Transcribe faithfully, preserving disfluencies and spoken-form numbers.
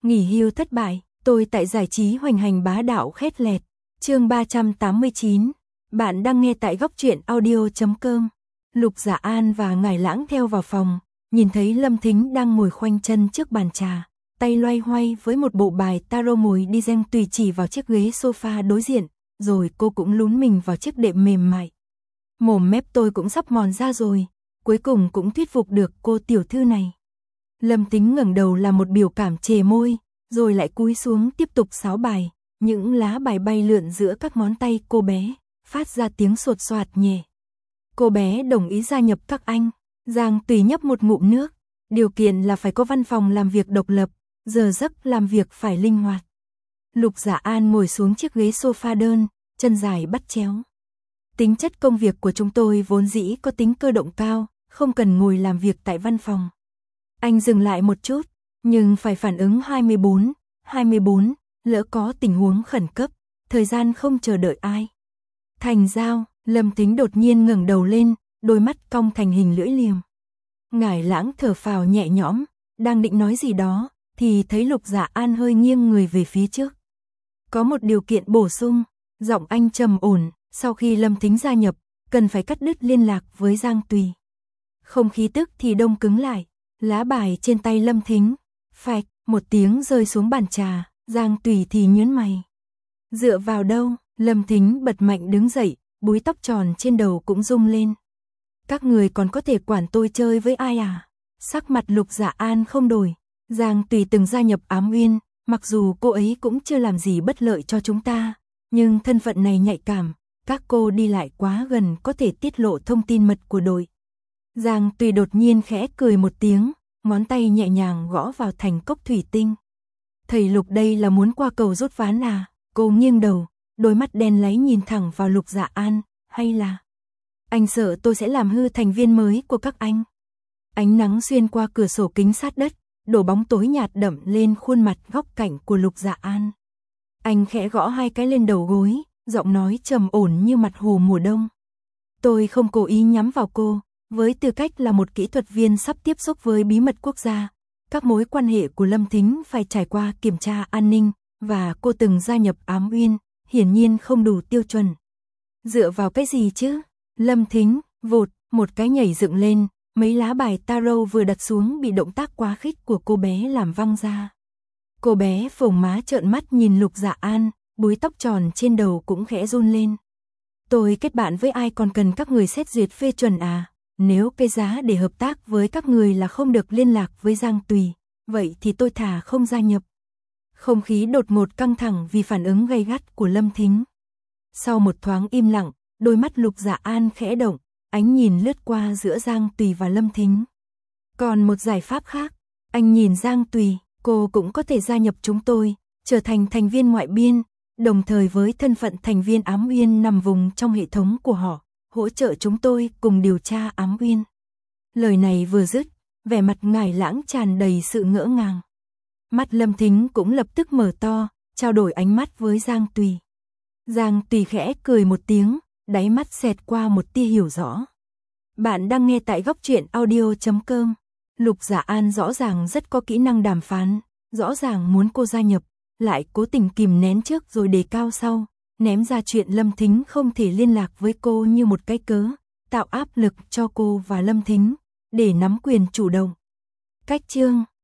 Nghỉ hưu thất bại, tôi tại giải trí hoành hành bá đạo khét lẹt. Chương ba trăm tám mươi chín. Bạn đang nghe tại góc truyện audio chấm com. Lục Dạ An và Ngải Lãng theo vào phòng, nhìn thấy Lâm Thính đang ngồi khoanh chân trước bàn trà, tay loay hoay với một bộ bài tarot mùi đi reng tùy chỉ vào chiếc ghế sofa đối diện, rồi cô cũng lún mình vào chiếc đệm mềm mại. Mồm mép tôi cũng sắp mòn ra rồi, cuối cùng cũng thuyết phục được cô tiểu thư này. Lâm Thính ngẩng đầu làm một biểu cảm chề môi, rồi lại cúi xuống tiếp tục sáo bài, những lá bài bay lượn giữa các ngón tay cô bé, phát ra tiếng sột soạt nhẹ. Cô bé đồng ý gia nhập các anh. Giang Tùy nhấp một ngụm nước, điều kiện là phải có văn phòng làm việc độc lập, giờ giấc làm việc phải linh hoạt. Lục Dạ An ngồi xuống chiếc ghế sofa đơn, chân dài bắt chéo. Tính chất công việc của chúng tôi vốn dĩ có tính cơ động cao, không cần ngồi làm việc tại văn phòng. Anh dừng lại một chút, nhưng phải phản ứng hai mươi bốn, hai mươi bốn, lỡ có tình huống khẩn cấp, thời gian không chờ đợi ai. Thành giao, Lâm Thính đột nhiên ngẩng đầu lên, đôi mắt cong thành hình lưỡi liềm. Ngải Lãng thở phào nhẹ nhõm, đang định nói gì đó, thì thấy Lục Dạ An hơi nghiêng người về phía trước. Có một điều kiện bổ sung, giọng anh trầm ổn, sau khi Lâm Thính gia nhập, cần phải cắt đứt liên lạc với Giang Tùy. Không khí tức thì đông cứng lại, lá bài trên tay Lâm Thính, phạch, một tiếng rơi xuống bàn trà, Giang Tùy thì nhướng mày. Dựa vào đâu? Lâm Thính bật mạnh đứng dậy, búi tóc tròn trên đầu cũng rung lên. Các người còn có thể quản tôi chơi với ai à? Sắc mặt Lục Dạ An không đổi. Giang Tùy từng gia nhập Ám Uyên, mặc dù cô ấy cũng chưa làm gì bất lợi cho chúng ta, nhưng thân phận này nhạy cảm, các cô đi lại quá gần có thể tiết lộ thông tin mật của đội. Giang Tùy đột nhiên khẽ cười một tiếng, ngón tay nhẹ nhàng gõ vào thành cốc thủy tinh. Thầy Lục đây là muốn qua cầu rút ván à? Cô nghiêng đầu, đôi mắt đen láy nhìn thẳng vào Lục Dạ An, hay là anh sợ tôi sẽ làm hư thành viên mới của các anh? Ánh nắng xuyên qua cửa sổ kính sát đất, đổ bóng tối nhạt đậm lên khuôn mặt góc cạnh của Lục Dạ An. Anh khẽ gõ hai cái lên đầu gối, giọng nói trầm ổn như mặt hồ mùa đông. Tôi không cố ý nhắm vào cô, với tư cách là một kỹ thuật viên sắp tiếp xúc với bí mật quốc gia. Các mối quan hệ của Lâm Thính phải trải qua kiểm tra an ninh, và cô từng gia nhập Ám Uyên, hiển nhiên không đủ tiêu chuẩn. Dựa vào cái gì chứ? Lâm Thính, vụt, một cái nhảy dựng lên, mấy lá bài tarot vừa đặt xuống bị động tác quá khích của cô bé làm văng ra. Cô bé phồng má trợn mắt nhìn Lục Dạ An, búi tóc tròn trên đầu cũng khẽ run lên. Tôi kết bạn với ai còn cần các người xét duyệt phê chuẩn à? Nếu cái giá để hợp tác với các người là không được liên lạc với Giang Tùy, vậy thì tôi thà không gia nhập. Không khí đột ngột căng thẳng vì phản ứng gay gắt của Lâm Thính. Sau một thoáng im lặng, đôi mắt Lục Dạ An khẽ động, ánh nhìn lướt qua giữa Giang Tùy và Lâm Thính. Còn một giải pháp khác, anh nhìn Giang Tùy, cô cũng có thể gia nhập chúng tôi, trở thành thành viên ngoại biên, đồng thời với thân phận thành viên Ám Uyên nằm vùng trong hệ thống của họ, hỗ trợ chúng tôi cùng điều tra Ám Uyên. Lời này vừa dứt, vẻ mặt Ngải Lãng tràn đầy sự ngỡ ngàng. Mắt Lâm Thính cũng lập tức mở to, trao đổi ánh mắt với Giang Tùy. Giang Tùy khẽ cười một tiếng, đáy mắt xẹt qua một tia hiểu rõ. Bạn đang nghe tại góc truyện audio chấm com. Lục Dạ An rõ ràng rất có kỹ năng đàm phán, rõ ràng muốn cô gia nhập, lại cố tình kìm nén trước rồi đề cao sau, ném ra chuyện Lâm Thính không thể liên lạc với cô như một cái cớ, tạo áp lực cho cô và Lâm Thính, để nắm quyền chủ động. Cách chương